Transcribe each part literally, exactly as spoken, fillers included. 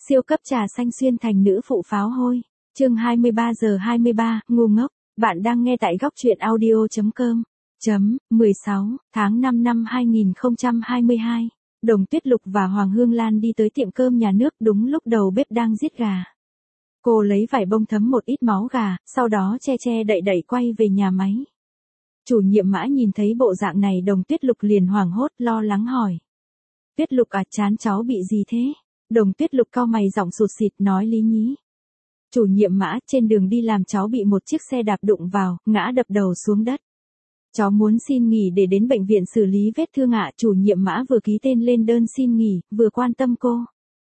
Siêu cấp trà xanh xuyên thành nữ phụ pháo hôi. Chương hai mươi ba giờ hai mươi ba, ngu ngốc. Bạn đang nghe tại góc truyện audio chấm com. Chấm, mười sáu, tháng năm năm hai nghìn không trăm hai mươi hai. Đồng Tuyết Lục và Hoàng Hương Lan đi tới tiệm cơm nhà nước đúng lúc đầu bếp đang giết gà. Cô lấy vải bông thấm một ít máu gà, sau đó che che đậy đậy quay về nhà máy. Chủ nhiệm Mã nhìn thấy bộ dạng này Đồng Tuyết Lục liền hoảng hốt lo lắng hỏi. Tuyết Lục à, chán cháu bị gì thế? Đồng Tuyết Lục cau mày giọng sụt sịt nói lý nhí. Chủ nhiệm Mã, trên đường đi làm cháu bị một chiếc xe đạp đụng vào, ngã đập đầu xuống đất. Cháu muốn xin nghỉ để đến bệnh viện xử lý vết thương ạ. Chủ nhiệm Mã vừa ký tên lên đơn xin nghỉ, vừa quan tâm cô.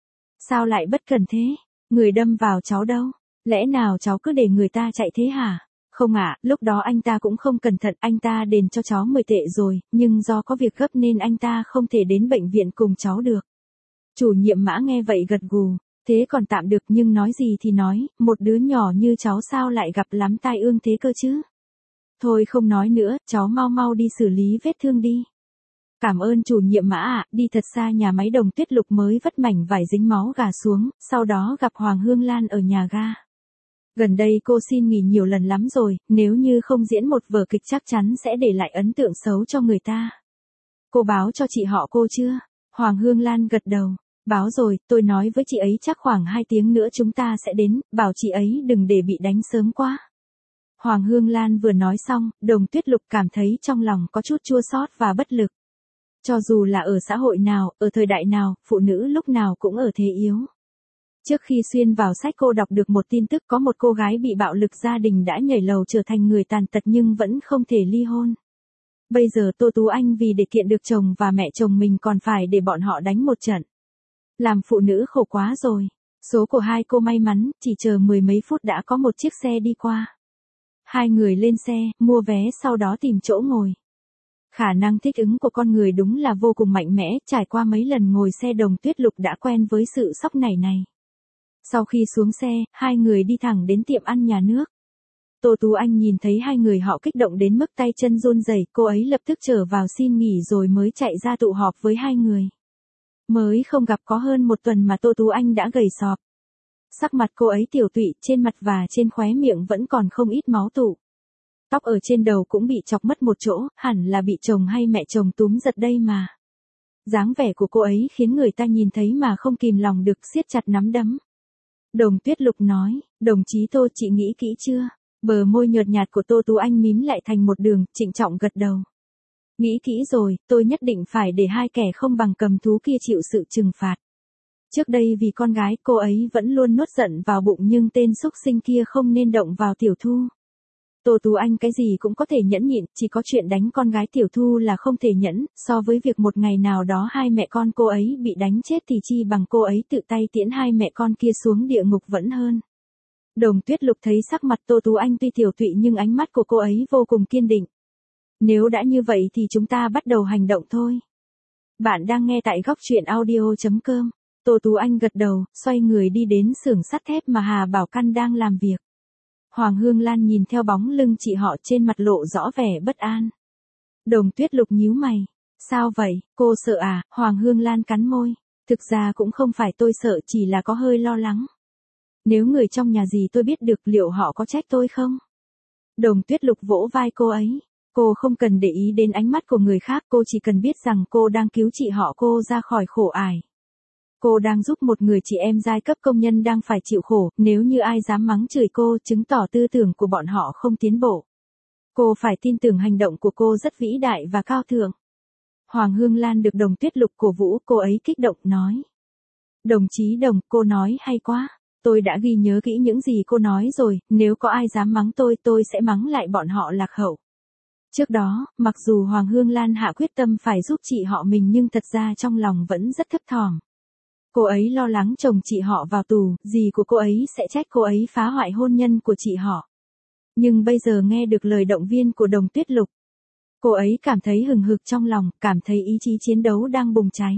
Sao lại bất cẩn thế? Người đâm vào cháu đâu? Lẽ nào cháu cứ để người ta chạy thế hả? Không ạ, lúc đó anh ta cũng không cẩn thận, anh ta đền cho cháu mười tệ rồi, nhưng do có việc gấp nên anh ta không thể đến bệnh viện cùng cháu được. Chủ nhiệm Mã nghe vậy gật gù, thế còn tạm được, nhưng nói gì thì nói, một đứa nhỏ như cháu sao lại gặp lắm tai ương thế cơ chứ? Thôi không nói nữa, cháu mau mau đi xử lý vết thương đi. Cảm ơn chủ nhiệm Mã ạ. Đi thật xa nhà máy Đồng Tuyết Lục mới vất mảnh vải dính máu gà xuống, sau đó gặp Hoàng Hương Lan ở nhà ga. Gần đây cô xin nghỉ nhiều lần lắm rồi, nếu như không diễn một vở kịch chắc chắn sẽ để lại ấn tượng xấu cho người ta. Cô báo cho chị họ cô chưa? Hoàng Hương Lan gật đầu. Báo rồi, tôi nói với chị ấy chắc khoảng hai tiếng nữa chúng ta sẽ đến, bảo chị ấy đừng để bị đánh sớm quá. Hoàng Hương Lan vừa nói xong, Đồng Tuyết Lục cảm thấy trong lòng có chút chua xót và bất lực. Cho dù là ở xã hội nào, ở thời đại nào, phụ nữ lúc nào cũng ở thế yếu. Trước khi xuyên vào sách cô đọc được một tin tức có một cô gái bị bạo lực gia đình đã nhảy lầu trở thành người tàn tật nhưng vẫn không thể ly hôn. Bây giờ Tô Tú Anh vì để kiện được chồng và mẹ chồng mình còn phải để bọn họ đánh một trận. Làm phụ nữ khổ quá rồi. Số của hai cô may mắn, chỉ chờ mười mấy phút đã có một chiếc xe đi qua. Hai người lên xe, mua vé sau đó tìm chỗ ngồi. Khả năng thích ứng của con người đúng là vô cùng mạnh mẽ, trải qua mấy lần ngồi xe Đồng Tuyết Lục đã quen với sự sóc nảy này. Sau khi xuống xe, hai người đi thẳng đến tiệm ăn nhà nước. Tô Tú Anh nhìn thấy hai người họ kích động đến mức tay chân run rẩy, cô ấy lập tức trở vào xin nghỉ rồi mới chạy ra tụ họp với hai người. Mới không gặp có hơn một tuần mà Tô Tú Anh đã gầy sọp. Sắc mặt cô ấy tiểu tụy, trên mặt và trên khóe miệng vẫn còn không ít máu tụ. Tóc ở trên đầu cũng bị chọc mất một chỗ, hẳn là bị chồng hay mẹ chồng túm giật đây mà. Dáng vẻ của cô ấy khiến người ta nhìn thấy mà không kìm lòng được siết chặt nắm đấm. Đồng Tuyết Lục nói, đồng chí Tô, chị nghĩ kỹ chưa? Bờ môi nhợt nhạt của Tô Tú Anh mím lại thành một đường, trịnh trọng gật đầu. Nghĩ kỹ rồi, tôi nhất định phải để hai kẻ không bằng cầm thú kia chịu sự trừng phạt. Trước đây vì con gái cô ấy vẫn luôn nuốt giận vào bụng nhưng tên xúc sinh kia không nên động vào Tiểu Thu. Tô Tú Anh cái gì cũng có thể nhẫn nhịn, chỉ có chuyện đánh con gái Tiểu Thu là không thể nhẫn, so với việc một ngày nào đó hai mẹ con cô ấy bị đánh chết thì chi bằng cô ấy tự tay tiễn hai mẹ con kia xuống địa ngục vẫn hơn. Đồng Tuyết Lục thấy sắc mặt Tô Tú Anh tuy tiểu tụy nhưng ánh mắt của cô ấy vô cùng kiên định. Nếu đã như vậy thì chúng ta bắt đầu hành động thôi. Bạn đang nghe tại góc truyện audio chấm com. Tô Tú Anh gật đầu, xoay người đi đến xưởng sắt thép mà Hà Bảo Căn đang làm việc. Hoàng Hương Lan nhìn theo bóng lưng chị họ trên mặt lộ rõ vẻ bất an. Đồng Tuyết Lục nhíu mày. Sao vậy, cô sợ à? Hoàng Hương Lan cắn môi. Thực ra cũng không phải tôi sợ, chỉ là có hơi lo lắng. Nếu người trong nhà gì tôi biết được liệu họ có trách tôi không? Đồng Tuyết Lục vỗ vai cô ấy. Cô không cần để ý đến ánh mắt của người khác, cô chỉ cần biết rằng cô đang cứu chị họ cô ra khỏi khổ ải. Cô đang giúp một người chị em giai cấp công nhân đang phải chịu khổ, nếu như ai dám mắng chửi cô, chứng tỏ tư tưởng của bọn họ không tiến bộ. Cô phải tin tưởng hành động của cô rất vĩ đại và cao thượng. Hoàng Hương Lan được Đồng Tuyết Lục cổ vũ, cô ấy kích động nói. Đồng chí Đồng, cô nói hay quá. Tôi đã ghi nhớ kỹ những gì cô nói rồi, nếu có ai dám mắng tôi, tôi sẽ mắng lại bọn họ lạc hậu. Trước đó, mặc dù Hoàng Hương Lan hạ quyết tâm phải giúp chị họ mình nhưng thật ra trong lòng vẫn rất thấp thỏm. Cô ấy lo lắng chồng chị họ vào tù, dì của cô ấy sẽ trách cô ấy phá hoại hôn nhân của chị họ. Nhưng bây giờ nghe được lời động viên của Đồng Tuyết Lục, cô ấy cảm thấy hừng hực trong lòng, cảm thấy ý chí chiến đấu đang bùng cháy.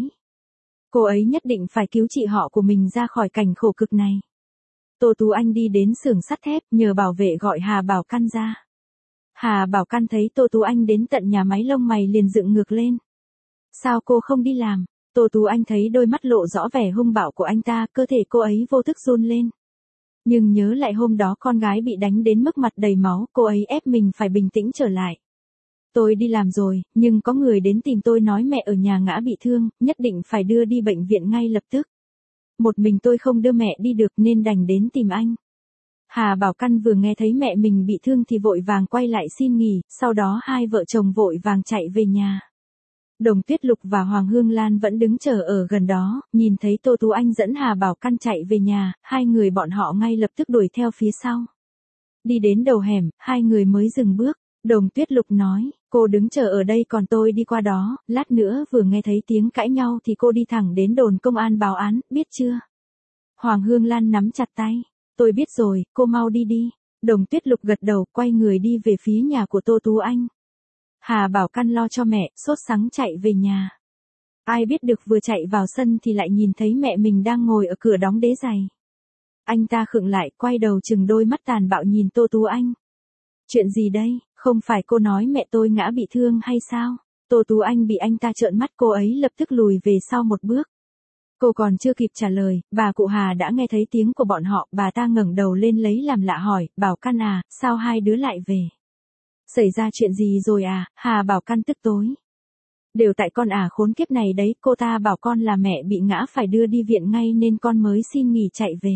Cô ấy nhất định phải cứu chị họ của mình ra khỏi cảnh khổ cực này. Tô Tú Anh đi đến xưởng sắt thép nhờ bảo vệ gọi Hà Bảo Căn ra. Hà Bảo Căn thấy Tô Tú Anh đến tận nhà máy lông mày liền dựng ngược lên. Sao cô không đi làm? Tô Tú Anh thấy đôi mắt lộ rõ vẻ hung bạo của anh ta, cơ thể cô ấy vô thức run lên. Nhưng nhớ lại hôm đó con gái bị đánh đến mức mặt đầy máu, cô ấy ép mình phải bình tĩnh trở lại. Tôi đi làm rồi, nhưng có người đến tìm tôi nói mẹ ở nhà ngã bị thương, nhất định phải đưa đi bệnh viện ngay lập tức. Một mình tôi không đưa mẹ đi được nên đành đến tìm anh. Hà Bảo Căn vừa nghe thấy mẹ mình bị thương thì vội vàng quay lại xin nghỉ, sau đó hai vợ chồng vội vàng chạy về nhà. Đồng Tuyết Lục và Hoàng Hương Lan vẫn đứng chờ ở gần đó, nhìn thấy Tô Tú Anh dẫn Hà Bảo Căn chạy về nhà, hai người bọn họ ngay lập tức đuổi theo phía sau. Đi đến đầu hẻm, hai người mới dừng bước. Đồng Tuyết Lục nói, cô đứng chờ ở đây còn tôi đi qua đó, lát nữa vừa nghe thấy tiếng cãi nhau thì cô đi thẳng đến đồn công an báo án, biết chưa? Hoàng Hương Lan nắm chặt tay, tôi biết rồi, cô mau đi đi. Đồng Tuyết Lục gật đầu, quay người đi về phía nhà của Tô Tú Anh. Hà Bảo Căn lo cho mẹ, sốt sắng chạy về nhà. Ai biết được vừa chạy vào sân thì lại nhìn thấy mẹ mình đang ngồi ở cửa đóng đế giày. Anh ta khựng lại, quay đầu chừng đôi mắt tàn bạo nhìn Tô Tú Anh. Chuyện gì đây, không phải cô nói mẹ tôi ngã bị thương hay sao? Tô Tú Anh bị anh ta trợn mắt, cô ấy lập tức lùi về sau một bước. Cô còn chưa kịp trả lời, bà cụ Hà đã nghe thấy tiếng của bọn họ, bà ta ngẩng đầu lên lấy làm lạ hỏi, Bảo Căn à, sao hai đứa lại về? Xảy ra chuyện gì rồi à? Hà Bảo Căn tức tối. Đều tại con ả khốn kiếp này đấy, cô ta bảo con là mẹ bị ngã phải đưa đi viện ngay nên con mới xin nghỉ chạy về.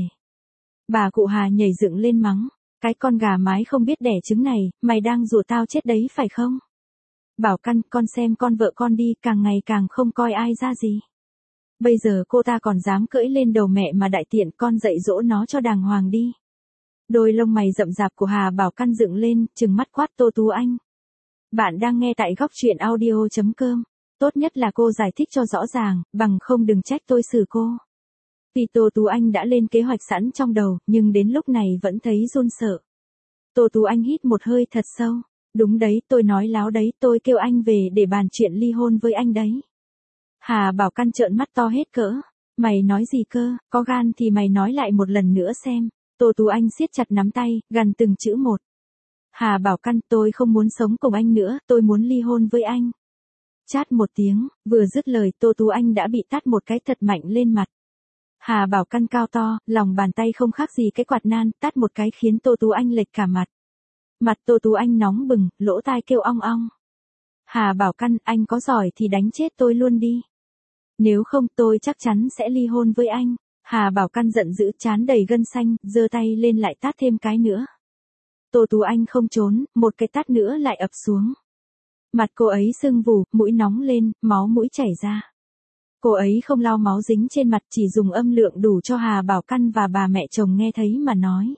Bà cụ Hà nhảy dựng lên mắng, cái con gà mái không biết đẻ trứng này, mày đang rủa tao chết đấy phải không? Bảo Căn, con xem con vợ con đi, càng ngày càng không coi ai ra gì. Bây giờ cô ta còn dám cưỡi lên đầu mẹ mà đại tiện, con dạy dỗ nó cho đàng hoàng đi. Đôi lông mày rậm rạp của Hà Bảo Căn dựng lên, trừng mắt quát Tô Tú Anh. Bạn đang nghe tại góc truyện audio chấm com. Tốt nhất là cô giải thích cho rõ ràng, bằng không đừng trách tôi xử cô. Tuy Tô Tú Anh đã lên kế hoạch sẵn trong đầu, nhưng đến lúc này vẫn thấy run sợ. Tô Tú Anh hít một hơi thật sâu. Đúng đấy, tôi nói láo đấy, tôi kêu anh về để bàn chuyện ly hôn với anh đấy. Hà Bảo Căn trợn mắt to hết cỡ. Mày nói gì cơ, có gan thì mày nói lại một lần nữa xem. Tô Tú Anh siết chặt nắm tay, gằn từng chữ một. Hà Bảo Căn, tôi không muốn sống cùng anh nữa, tôi muốn ly hôn với anh. Chát một tiếng, vừa dứt lời Tô Tú Anh đã bị tát một cái thật mạnh lên mặt. Hà Bảo Căn cao to, lòng bàn tay không khác gì cái quạt nan, tát một cái khiến Tô Tú Anh lệch cả mặt. Mặt Tô Tú Anh nóng bừng, lỗ tai kêu ong ong. Hà Bảo Căn, anh có giỏi thì đánh chết tôi luôn đi. Nếu không tôi chắc chắn sẽ ly hôn với anh. Hà Bảo Căn giận dữ, trán đầy gân xanh, giơ tay lên lại tát thêm cái nữa. Tô Tú Anh không trốn, một cái tát nữa lại ập xuống. Mặt cô ấy sưng vù, mũi nóng lên, máu mũi chảy ra. Cô ấy không lau máu dính trên mặt, chỉ dùng âm lượng đủ cho Hà Bảo Căn và bà mẹ chồng nghe thấy mà nói.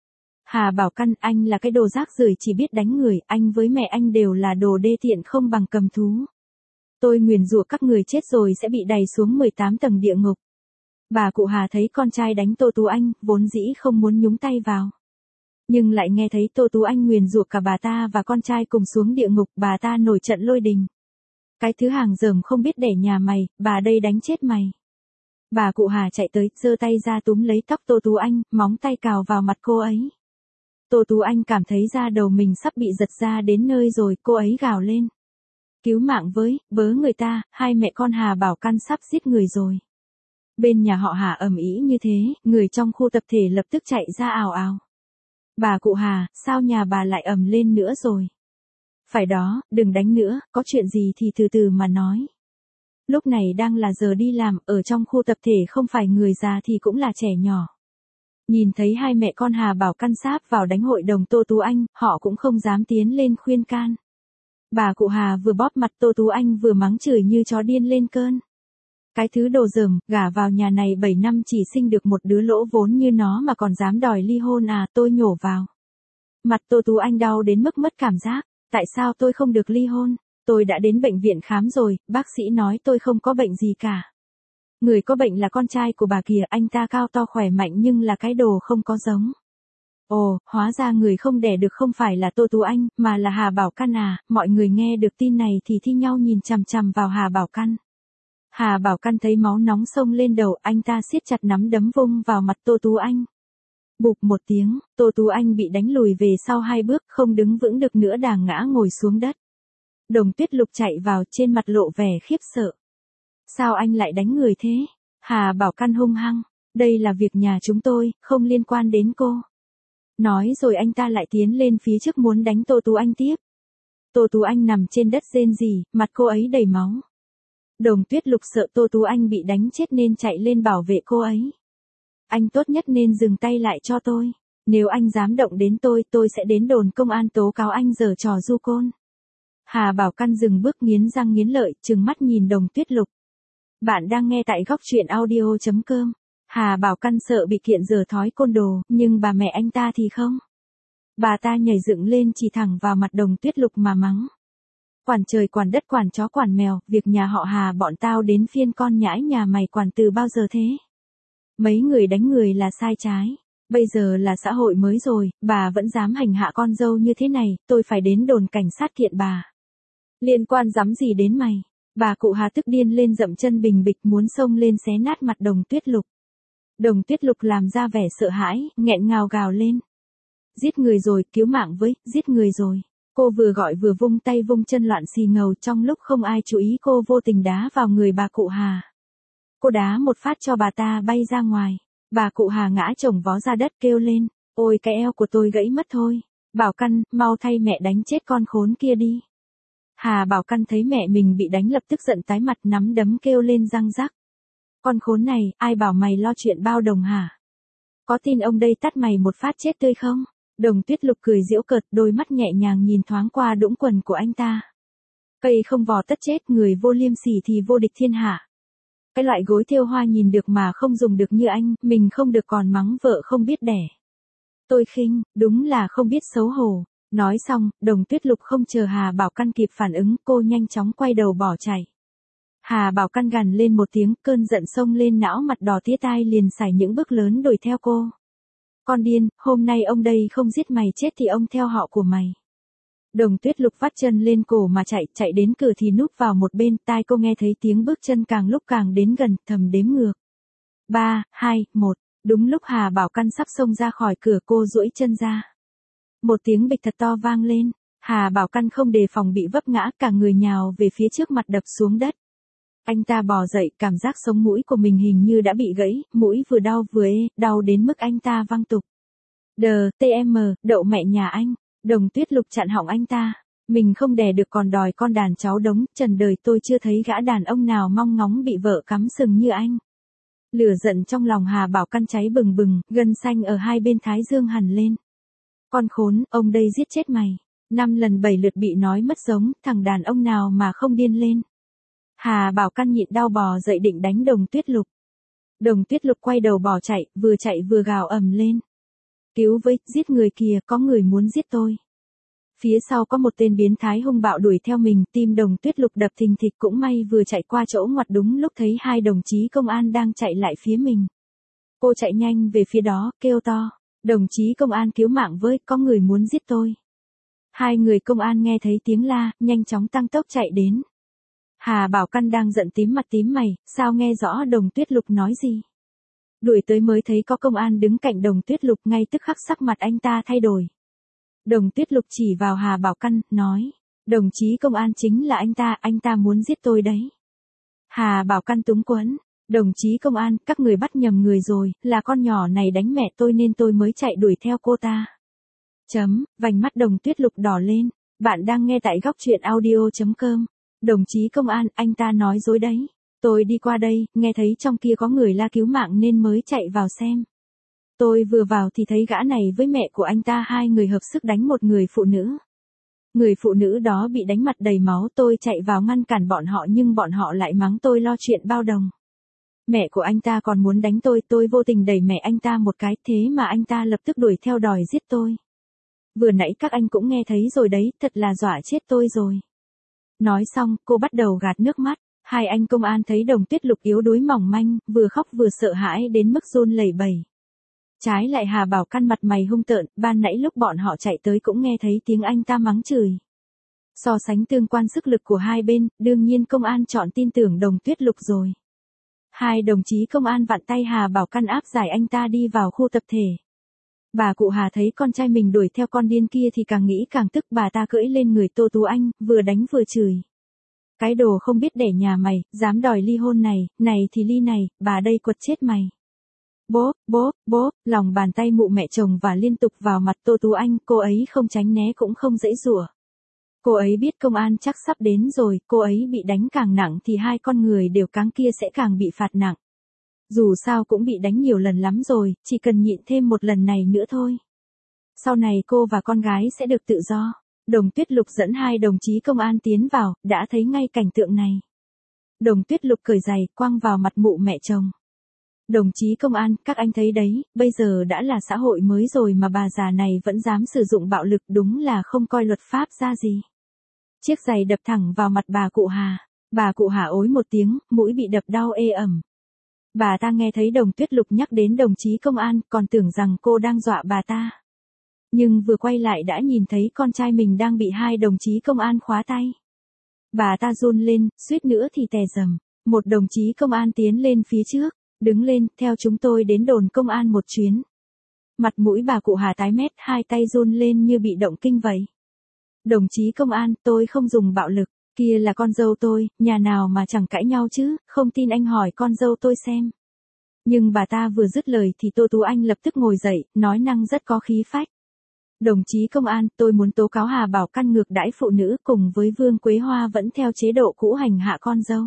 Hà Bảo Căn, anh là cái đồ rác rưởi chỉ biết đánh người, anh với mẹ anh đều là đồ đê tiện không bằng cầm thú. Tôi nguyền rủa các người chết rồi sẽ bị đày xuống mười tám tầng địa ngục. Bà cụ Hà thấy con trai đánh Tô Tú Anh, vốn dĩ không muốn nhúng tay vào. Nhưng lại nghe thấy Tô Tú Anh nguyền rủa cả bà ta và con trai cùng xuống địa ngục, bà ta nổi trận lôi đình. Cái thứ hàng dởm không biết đẻ nhà mày, bà đây đánh chết mày. Bà cụ Hà chạy tới, giơ tay ra túm lấy tóc Tô Tú Anh, móng tay cào vào mặt cô ấy. Tô Tú Anh cảm thấy da đầu mình sắp bị giật ra đến nơi rồi, cô ấy gào lên. Cứu mạng với, bớ người ta, hai mẹ con Hà Bảo Căn sắp giết người rồi. Bên nhà họ Hà ầm ĩ như thế, người trong khu tập thể lập tức chạy ra ào ào. Bà cụ Hà, sao nhà bà lại ầm lên nữa rồi? Phải đó, đừng đánh nữa, có chuyện gì thì từ từ mà nói. Lúc này đang là giờ đi làm, ở trong khu tập thể không phải người già thì cũng là trẻ nhỏ. Nhìn thấy hai mẹ con Hà Bảo Căn sáp vào đánh hội đồng Tô Tú Anh, họ cũng không dám tiến lên khuyên can. Bà cụ Hà vừa bóp mặt Tô Tú Anh vừa mắng chửi như chó điên lên cơn. Cái thứ đồ dởm, gả vào nhà này bảy năm chỉ sinh được một đứa lỗ vốn như nó mà còn dám đòi ly hôn à, tôi nhổ vào. Mặt Tô Tú Anh đau đến mức mất cảm giác, tại sao tôi không được ly hôn? Tôi đã đến bệnh viện khám rồi, bác sĩ nói tôi không có bệnh gì cả. Người có bệnh là con trai của bà kìa, anh ta cao to khỏe mạnh nhưng là cái đồ không có giống. Ồ, hóa ra người không đẻ được không phải là Tô Tú Anh, mà là Hà Bảo Căn à, mọi người nghe được tin này thì thi nhau nhìn chằm chằm vào Hà Bảo Căn. Hà Bảo Căn thấy máu nóng xông lên đầu, anh ta siết chặt nắm đấm vung vào mặt Tô Tú Anh. Bụp một tiếng, Tô Tú Anh bị đánh lùi về sau hai bước, không đứng vững được nữa đàng ngã ngồi xuống đất. Đồng Tuyết Lục chạy vào, trên mặt lộ vẻ khiếp sợ. Sao anh lại đánh người thế? Hà Bảo Căn hung hăng. Đây là việc nhà chúng tôi, không liên quan đến cô. Nói rồi anh ta lại tiến lên phía trước muốn đánh Tô Tú Anh tiếp. Tô Tú Anh nằm trên đất rên rỉ, mặt cô ấy đầy máu. Đồng Tuyết Lục sợ Tô Tú Anh bị đánh chết nên chạy lên bảo vệ cô ấy. Anh tốt nhất nên dừng tay lại cho tôi. Nếu anh dám động đến tôi, tôi sẽ đến đồn công an tố cáo anh giở trò du côn. Hà Bảo Căn dừng bước nghiến răng nghiến lợi, trừng mắt nhìn Đồng Tuyết Lục. Bạn đang nghe tại góc truyện audio chấm com. Hà Bảo Căn sợ bị kiện giở thói côn đồ, nhưng bà mẹ anh ta thì không. Bà ta nhảy dựng lên chỉ thẳng vào mặt Đồng Tuyết Lục mà mắng. Quản trời quản đất quản chó quản mèo, việc nhà họ Hà bọn tao đến phiên con nhãi nhà mày quản từ bao giờ thế? Mấy người đánh người là sai trái. Bây giờ là xã hội mới rồi, bà vẫn dám hành hạ con dâu như thế này, tôi phải đến đồn cảnh sát kiện bà. Liên quan dám gì đến mày? Bà cụ Hà tức điên lên dậm chân bình bịch muốn xông lên xé nát mặt Đồng Tuyết Lục. Đồng Tuyết Lục làm ra vẻ sợ hãi, nghẹn ngào gào lên. Giết người rồi, cứu mạng với, giết người rồi. Cô vừa gọi vừa vung tay vung chân loạn xì ngầu, trong lúc không ai chú ý cô vô tình đá vào người bà cụ Hà. Cô đá một phát cho bà ta bay ra ngoài. Bà cụ Hà ngã chồng vó ra đất kêu lên. Ôi cái eo của tôi gãy mất thôi. Bảo Căn, mau thay mẹ đánh chết con khốn kia đi. Hà Bảo Căn thấy mẹ mình bị đánh lập tức giận tái mặt nắm đấm kêu lên răng rắc. Con khốn này, ai bảo mày lo chuyện bao đồng hả? Có tin ông đây tát mày một phát chết tươi không? Đồng Tuyết Lục cười giễu cợt, đôi mắt nhẹ nhàng nhìn thoáng qua đũng quần của anh ta. Cây không vò tất chết, người vô liêm sỉ thì vô địch thiên hạ. Cái loại gối thêu hoa nhìn được mà không dùng được như anh, mình không được còn mắng vợ không biết đẻ. Tôi khinh, đúng là không biết xấu hổ. Nói xong, Đồng Tuyết Lục không chờ Hà Bảo Căn kịp phản ứng, cô nhanh chóng quay đầu bỏ chạy. Hà Bảo Căn gằn lên một tiếng, cơn giận xông lên não, mặt đỏ tía tai liền sải những bước lớn đuổi theo cô. Con điên, hôm nay ông đây không giết mày chết thì ông theo họ của mày. Đồng Tuyết Lục vắt chân lên cổ mà chạy, chạy đến cửa thì núp vào một bên, tai cô nghe thấy tiếng bước chân càng lúc càng đến gần, thầm đếm ngược. ba, hai, một, đúng lúc Hà Bảo Căn sắp xông ra khỏi cửa cô duỗi chân ra. Một tiếng bịch thật to vang lên, Hà Bảo Căn không đề phòng bị vấp ngã, cả người nhào về phía trước mặt đập xuống đất. Anh ta bò dậy, cảm giác sống mũi của mình hình như đã bị gãy, mũi vừa đau vừa ê, đau đến mức anh ta văng tục. Đờ, tê em, đậu mẹ nhà anh. Đồng Tuyết Lục chặn họng anh ta. Mình không đẻ được còn đòi con đàn cháu đống, trần đời tôi chưa thấy gã đàn ông nào mong ngóng bị vợ cắm sừng như anh. Lửa giận trong lòng Hà Bảo Căn cháy bừng bừng, gân xanh ở hai bên thái dương hằn lên. Con khốn, ông đây giết chết mày. Năm lần bảy lượt bị nói mất giống, thằng đàn ông nào mà không điên lên. Hà Bảo Căn nhịn đau bò dậy định đánh Đồng Tuyết Lục. Đồng Tuyết Lục quay đầu bỏ chạy, vừa chạy vừa gào ầm lên. Cứu với, giết người kìa, có người muốn giết tôi. Phía sau có một tên biến thái hung bạo đuổi theo mình, tim Đồng Tuyết Lục đập thình thịch, cũng may vừa chạy qua chỗ ngoặt đúng lúc thấy hai đồng chí công an đang chạy lại phía mình. Cô chạy nhanh về phía đó, kêu to. Đồng chí công an cứu mạng với, có người muốn giết tôi. Hai người công an nghe thấy tiếng la, nhanh chóng tăng tốc chạy đến. Hà Bảo Căn đang giận tím mặt tím mày, sao nghe rõ Đồng Tuyết Lục nói gì. Đuổi tới mới thấy có công an đứng cạnh Đồng Tuyết Lục, ngay tức khắc sắc mặt anh ta thay đổi. Đồng Tuyết Lục chỉ vào Hà Bảo Căn, nói. Đồng chí công an chính là anh ta, anh ta muốn giết tôi đấy. Hà Bảo Căn túng quẫn. Đồng chí công an, các người bắt nhầm người rồi, là con nhỏ này đánh mẹ tôi nên tôi mới chạy đuổi theo cô ta. Chấm, vành mắt Đồng Tuyết Lục đỏ lên. Bạn đang nghe tại góc truyện audio chấm com. Đồng chí công an, anh ta nói dối đấy. Tôi đi qua đây, nghe thấy trong kia có người la cứu mạng nên mới chạy vào xem. Tôi vừa vào thì thấy gã này với mẹ của anh ta hai người hợp sức đánh một người phụ nữ. Người phụ nữ đó bị đánh mặt đầy máu, tôi chạy vào ngăn cản bọn họ nhưng bọn họ lại mắng tôi lo chuyện bao đồng. Mẹ của anh ta còn muốn đánh tôi, tôi vô tình đẩy mẹ anh ta một cái, thế mà anh ta lập tức đuổi theo đòi giết tôi. Vừa nãy các anh cũng nghe thấy rồi đấy, thật là dọa chết tôi rồi. Nói xong, cô bắt đầu gạt nước mắt. Hai anh công an thấy Đồng Tuyết Lục yếu đuối mỏng manh, vừa khóc vừa sợ hãi đến mức run lẩy bẩy. Trái lại Hà Bảo Căn mặt mày hung tợn, ban nãy lúc bọn họ chạy tới cũng nghe thấy tiếng anh ta mắng chửi. So sánh tương quan sức lực của hai bên, đương nhiên công an chọn tin tưởng Đồng Tuyết Lục rồi. Hai đồng chí công an vặn tay Hà Bảo Căn áp giải anh ta đi vào khu tập thể. Bà cụ Hà thấy con trai mình đuổi theo con điên kia thì càng nghĩ càng tức, bà ta cưỡi lên người Tô Tú Anh, vừa đánh vừa chửi. Cái đồ không biết đẻ nhà mày, dám đòi ly hôn này, này thì ly này, bà đây quật chết mày. Bố, bố, bố, lòng bàn tay mụ mẹ chồng và liên tục vào mặt Tô Tú Anh, cô ấy không tránh né cũng không dãy giụa. Cô ấy biết công an chắc sắp đến rồi, cô ấy bị đánh càng nặng thì hai con người đều cáng kia sẽ càng bị phạt nặng. Dù sao cũng bị đánh nhiều lần lắm rồi, chỉ cần nhịn thêm một lần này nữa thôi. Sau này cô và con gái sẽ được tự do. Đồng Tuyết Lục dẫn hai đồng chí công an tiến vào, đã thấy ngay cảnh tượng này. Đồng Tuyết Lục cởi giày, quăng vào mặt mụ mẹ chồng. Đồng chí công an, các anh thấy đấy, bây giờ đã là xã hội mới rồi mà bà già này vẫn dám sử dụng bạo lực, đúng là không coi luật pháp ra gì. Chiếc giày đập thẳng vào mặt bà cụ Hà. Bà cụ Hà ối một tiếng, mũi bị đập đau ê ẩm. Bà ta nghe thấy Đồng Tuyết Lục nhắc đến đồng chí công an, còn tưởng rằng cô đang dọa bà ta. Nhưng vừa quay lại đã nhìn thấy con trai mình đang bị hai đồng chí công an khóa tay. Bà ta run lên, suýt nữa thì tè rầm. Một đồng chí công an tiến lên phía trước, đứng lên, theo chúng tôi đến đồn công an một chuyến. Mặt mũi bà cụ Hà tái mét, hai tay run lên như bị động kinh vậy. Đồng chí công an, tôi không dùng bạo lực, kia là con dâu tôi, nhà nào mà chẳng cãi nhau chứ, không tin anh hỏi con dâu tôi xem. Nhưng bà ta vừa dứt lời thì Tô Tú Anh lập tức ngồi dậy, nói năng rất có khí phách. Đồng chí công an, tôi muốn tố cáo Hà Bảo Căn ngược đãi phụ nữ cùng với Vương Quế Hoa vẫn theo chế độ cũ hành hạ con dâu.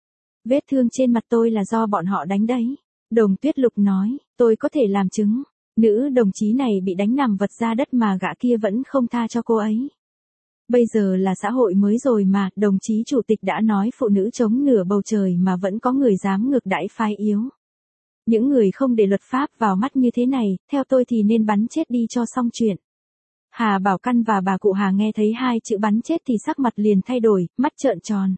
Vết thương trên mặt tôi là do bọn họ đánh đấy. Đồng Tuyết Lục nói, tôi có thể làm chứng. Nữ đồng chí này bị đánh nằm vật ra đất mà gã kia vẫn không tha cho cô ấy. Bây giờ là xã hội mới rồi mà, đồng chí chủ tịch đã nói phụ nữ chống nửa bầu trời mà vẫn có người dám ngược đãi phái yếu. Những người không để luật pháp vào mắt như thế này, theo tôi thì nên bắn chết đi cho xong chuyện. Hà Bảo Căn và bà cụ Hà nghe thấy hai chữ bắn chết thì sắc mặt liền thay đổi, mắt trợn tròn.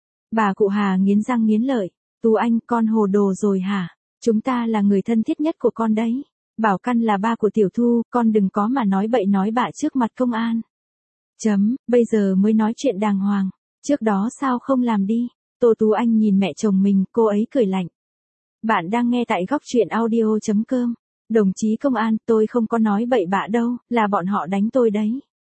Bà cụ Hà nghiến răng nghiến lợi, Tú Anh, con hồ đồ rồi hả? Chúng ta là người thân thiết nhất của con đấy. Bảo Căn là ba của Tiểu Thu, con đừng có mà nói bậy nói bạ trước mặt công an. Chấm, bây giờ mới nói chuyện đàng hoàng, trước đó sao không làm đi? Tô Tú Anh nhìn mẹ chồng mình, cô ấy cười lạnh. Bạn đang nghe tại góc truyện audio chấm com. Đồng chí công an, tôi không có nói bậy bạ đâu, là bọn họ đánh tôi đấy.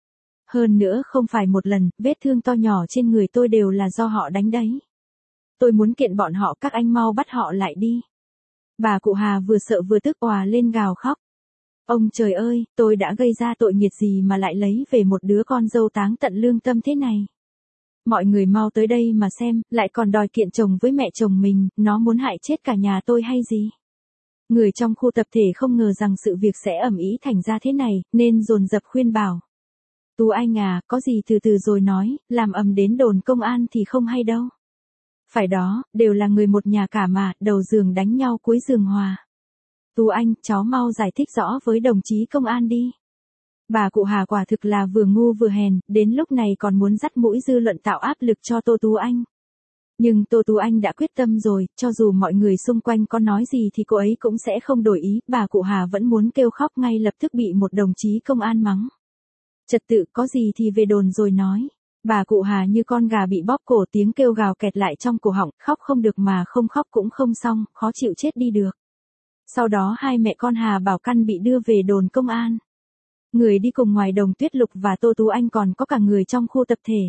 Hơn nữa không phải một lần, vết thương to nhỏ trên người tôi đều là do họ đánh đấy. Tôi muốn kiện bọn họ, các anh mau bắt họ lại đi. Bà cụ Hà vừa sợ vừa tức òa lên gào khóc. Ông trời ơi, tôi đã gây ra tội nghiệp gì mà lại lấy về một đứa con dâu táng tận lương tâm thế này. Mọi người mau tới đây mà xem, lại còn đòi kiện chồng với mẹ chồng mình, nó muốn hại chết cả nhà tôi hay gì? Người trong khu tập thể không ngờ rằng sự việc sẽ ầm ĩ thành ra thế này, nên dồn dập khuyên bảo. Tú Anh à, có gì từ từ rồi nói, làm ầm đến đồn công an thì không hay đâu. Phải đó, đều là người một nhà cả mà, đầu giường đánh nhau cuối giường hòa. Tú Anh, cháu mau giải thích rõ với đồng chí công an đi. Bà cụ Hà quả thực là vừa ngu vừa hèn, đến lúc này còn muốn dắt mũi dư luận tạo áp lực cho Tô Tú Anh. Nhưng Tô Tú Anh đã quyết tâm rồi, cho dù mọi người xung quanh có nói gì thì cô ấy cũng sẽ không đổi ý, bà cụ Hà vẫn muốn kêu khóc ngay lập tức bị một đồng chí công an mắng. Trật tự, có gì thì về đồn rồi nói. Bà cụ Hà như con gà bị bóp cổ, tiếng kêu gào kẹt lại trong cổ họng, khóc không được mà không khóc cũng không xong, khó chịu chết đi được. Sau đó hai mẹ con Hà Bảo Căn bị đưa về đồn công an. Người đi cùng ngoài Đồng Tuyết Lục và Tô Tú Anh còn có cả người trong khu tập thể.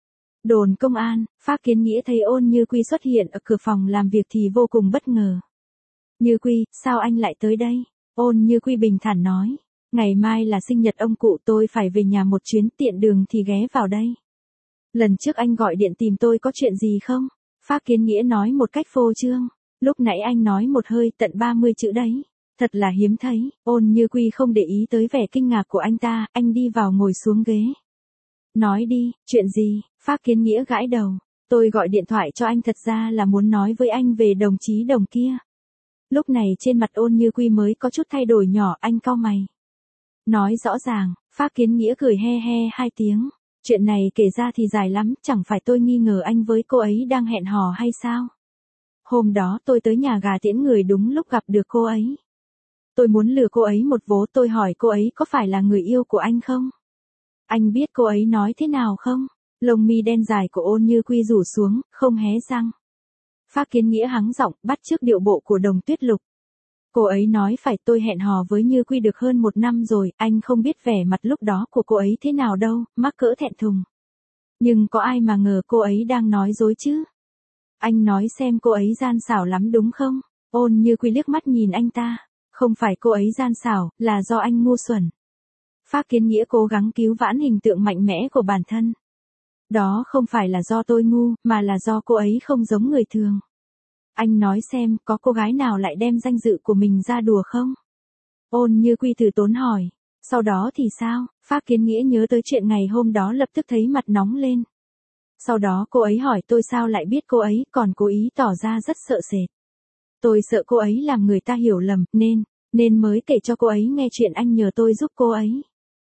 Đồn công an, Phác Kiến Nghĩa thấy Ôn Như Quy xuất hiện ở cửa phòng làm việc thì vô cùng bất ngờ. Như Quy, sao anh lại tới đây? Ôn Như Quy bình thản nói. Ngày mai là sinh nhật ông cụ, tôi phải về nhà một chuyến, tiện đường thì ghé vào đây. Lần trước anh gọi điện tìm tôi có chuyện gì không? Phác Kiến Nghĩa nói một cách phô trương. Lúc nãy anh nói một hơi tận ba mươi chữ đấy. Thật là hiếm thấy. Ôn Như Quy không để ý tới vẻ kinh ngạc của anh ta, anh đi vào ngồi xuống ghế. Nói đi, chuyện gì? Phác Kiến Nghĩa gãi đầu. Tôi gọi điện thoại cho anh thật ra là muốn nói với anh về đồng chí Đồng kia. Lúc này trên mặt Ôn Như Quy mới có chút thay đổi nhỏ, anh cau mày. Nói rõ ràng, Phác Kiến Nghĩa cười he he hai tiếng. Chuyện này kể ra thì dài lắm, chẳng phải tôi nghi ngờ anh với cô ấy đang hẹn hò hay sao? Hôm đó tôi tới nhà gà tiễn người đúng lúc gặp được cô ấy. Tôi muốn lừa cô ấy một vố, tôi hỏi cô ấy có phải là người yêu của anh không? Anh biết cô ấy nói thế nào không? Lông mi đen dài của Ôn Như Quy rủ xuống, không hé răng. Phác Kiến Nghĩa hắng giọng, bắt chước điệu bộ của Đồng Tuyết Lục. Cô ấy nói phải, tôi hẹn hò với Như Quy được hơn một năm rồi, anh không biết vẻ mặt lúc đó của cô ấy thế nào đâu, mắc cỡ thẹn thùng. Nhưng có ai mà ngờ cô ấy đang nói dối chứ? Anh nói xem cô ấy gian xảo lắm đúng không? Ôn Như Quy liếc mắt nhìn anh ta. Không phải cô ấy gian xảo, là do anh ngu xuẩn. Phác Kiến Nghĩa cố gắng cứu vãn hình tượng mạnh mẽ của bản thân. Đó không phải là do tôi ngu, mà là do cô ấy không giống người thường. Anh nói xem, có cô gái nào lại đem danh dự của mình ra đùa không? Ôn Như Quy từ tốn hỏi. Sau đó thì sao? Phác Kiến Nghĩa nhớ tới chuyện ngày hôm đó lập tức thấy mặt nóng lên. Sau đó cô ấy hỏi tôi sao lại biết cô ấy, còn cố ý tỏ ra rất sợ sệt. Tôi sợ cô ấy làm người ta hiểu lầm, nên, nên mới kể cho cô ấy nghe chuyện anh nhờ tôi giúp cô ấy.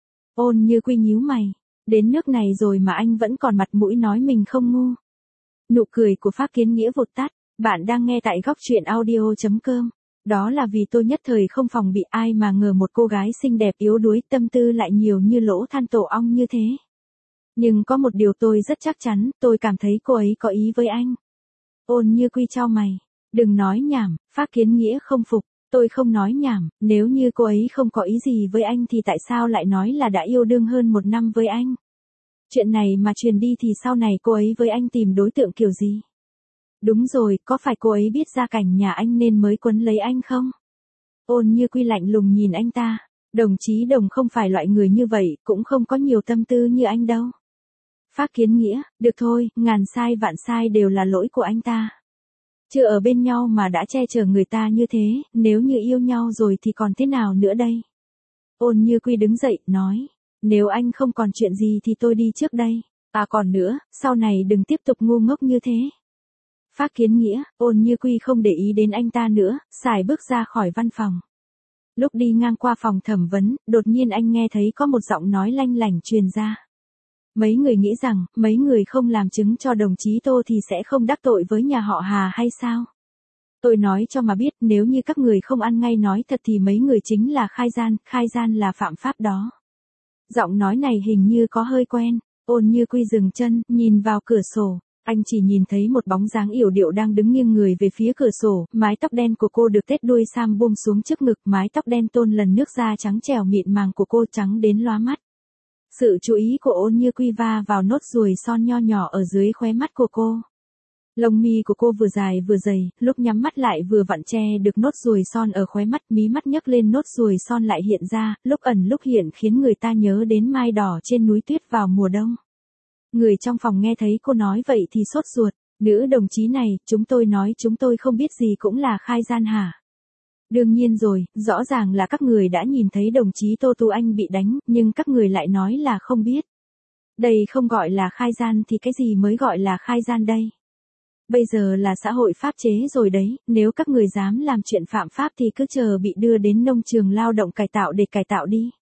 Ôn Như Quy nhíu mày. Đến nước này rồi mà anh vẫn còn mặt mũi nói mình không ngu. Nụ cười của Phác Kiến Nghĩa vụt tắt. Bạn đang nghe tại góc truyện audio chấm com. Đó là vì tôi nhất thời không phòng bị, ai mà ngờ một cô gái xinh đẹp yếu đuối, tâm tư lại nhiều như lỗ than tổ ong như thế. Nhưng có một điều tôi rất chắc chắn, tôi cảm thấy cô ấy có ý với anh. Ôn Như Quy chau mày. Đừng nói nhảm, Phác Kiến Nghĩa không phục. Tôi không nói nhảm, nếu như cô ấy không có ý gì với anh thì tại sao lại nói là đã yêu đương hơn một năm với anh? Chuyện này mà truyền đi thì sau này cô ấy với anh tìm đối tượng kiểu gì? Đúng rồi, có phải cô ấy biết gia cảnh nhà anh nên mới quấn lấy anh không? Ôn Như Quy lạnh lùng nhìn anh ta. Đồng chí Đồng không phải loại người như vậy, cũng không có nhiều tâm tư như anh đâu. Phác Kiến Nghĩa, được thôi, ngàn sai vạn sai đều là lỗi của anh ta. Chưa ở bên nhau mà đã che chở người ta như thế, nếu như yêu nhau rồi thì còn thế nào nữa đây? Ôn Như Quy đứng dậy, nói. Nếu anh không còn chuyện gì thì tôi đi trước đây. À còn nữa, sau này đừng tiếp tục ngu ngốc như thế. Phác Kiến Nghĩa, Ôn Như Quy không để ý đến anh ta nữa, xài bước ra khỏi văn phòng. Lúc đi ngang qua phòng thẩm vấn, đột nhiên anh nghe thấy có một giọng nói lanh lảnh truyền ra. Mấy người nghĩ rằng, mấy người không làm chứng cho đồng chí Tô thì sẽ không đắc tội với nhà họ Hà hay sao? Tôi nói cho mà biết, nếu như các người không ăn ngay nói thật thì mấy người chính là khai gian, khai gian là phạm pháp đó. Giọng nói này hình như có hơi quen. Ôn Như Quy dừng chân, nhìn vào cửa sổ. Anh chỉ nhìn thấy một bóng dáng yểu điệu đang đứng nghiêng người về phía cửa sổ, mái tóc đen của cô được tết đuôi sam buông xuống trước ngực, mái tóc đen tôn lần nước da trắng trẻo mịn màng của cô trắng đến lóa mắt. Sự chú ý của Ôn Như Quy va vào nốt ruồi son nho nhỏ ở dưới khóe mắt của cô. Lông mi của cô vừa dài vừa dày, lúc nhắm mắt lại vừa vặn che được nốt ruồi son ở khóe mắt, mí mắt nhấc lên nốt ruồi son lại hiện ra, lúc ẩn lúc hiện khiến người ta nhớ đến mai đỏ trên núi tuyết vào mùa đông. Người trong phòng nghe thấy cô nói vậy thì sốt ruột. Nữ đồng chí này, chúng tôi nói chúng tôi không biết gì cũng là khai gian hả? Đương nhiên rồi, rõ ràng là các người đã nhìn thấy đồng chí Tô Tú Anh bị đánh, nhưng các người lại nói là không biết. Đây không gọi là khai gian thì cái gì mới gọi là khai gian đây? Bây giờ là xã hội pháp chế rồi đấy, nếu các người dám làm chuyện phạm pháp thì cứ chờ bị đưa đến nông trường lao động cải tạo để cải tạo đi.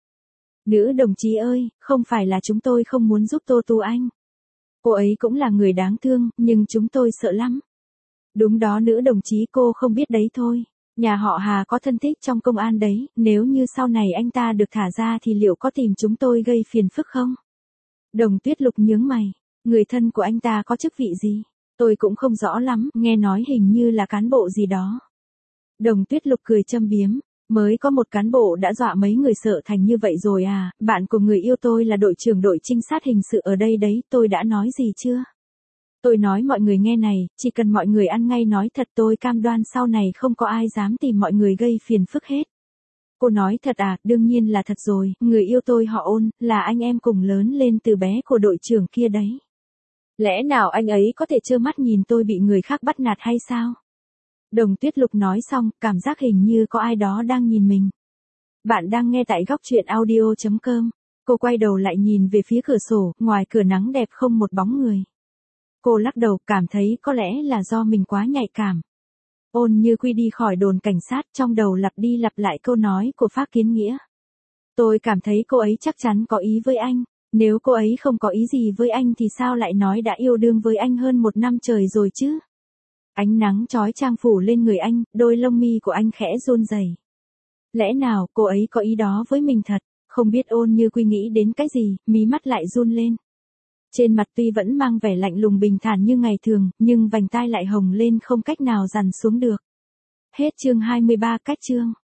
Nữ đồng chí ơi, không phải là chúng tôi không muốn giúp Tô Tú Anh. Cô ấy cũng là người đáng thương, nhưng chúng tôi sợ lắm. Đúng đó nữ đồng chí, cô không biết đấy thôi. Nhà họ Hà có thân thích trong công an đấy, nếu như sau này anh ta được thả ra thì liệu có tìm chúng tôi gây phiền phức không? Đồng Tuyết Lục nhướng mày. Người thân của anh ta có chức vị gì? Tôi cũng không rõ lắm, nghe nói hình như là cán bộ gì đó. Đồng Tuyết Lục cười châm biếm. Mới có một cán bộ đã dọa mấy người sợ thành như vậy rồi à, bạn của người yêu tôi là đội trưởng đội trinh sát hình sự ở đây đấy, tôi đã nói gì chưa? Tôi nói mọi người nghe này, chỉ cần mọi người ăn ngay nói thật tôi cam đoan sau này không có ai dám tìm mọi người gây phiền phức hết. Cô nói thật à, đương nhiên là thật rồi, người yêu tôi họ Ôn, là anh em cùng lớn lên từ bé của đội trưởng kia đấy. Lẽ nào anh ấy có thể trơ mắt nhìn tôi bị người khác bắt nạt hay sao? Đồng Tuyết Lục nói xong, cảm giác hình như có ai đó đang nhìn mình. Bạn đang nghe tại góc truyện audio chấm com. Cô quay đầu lại nhìn về phía cửa sổ, ngoài cửa nắng đẹp không một bóng người. Cô lắc đầu, cảm thấy có lẽ là do mình quá nhạy cảm. Ôn Như Quy đi khỏi đồn cảnh sát, trong đầu lặp đi lặp lại câu nói của Phác Kiến Nghĩa. Tôi cảm thấy cô ấy chắc chắn có ý với anh. Nếu cô ấy không có ý gì với anh thì sao lại nói đã yêu đương với anh hơn một năm trời rồi chứ? Ánh nắng chói chang phủ lên người anh, đôi lông mi của anh khẽ run rẩy. Lẽ nào cô ấy có ý đó với mình thật? Không biết Ôn Như Quy nghĩ đến cái gì, mí mắt lại run lên. Trên mặt tuy vẫn mang vẻ lạnh lùng bình thản như ngày thường, nhưng vành tai lại hồng lên không cách nào dằn xuống được. Hết chương hai mươi ba, cách chương.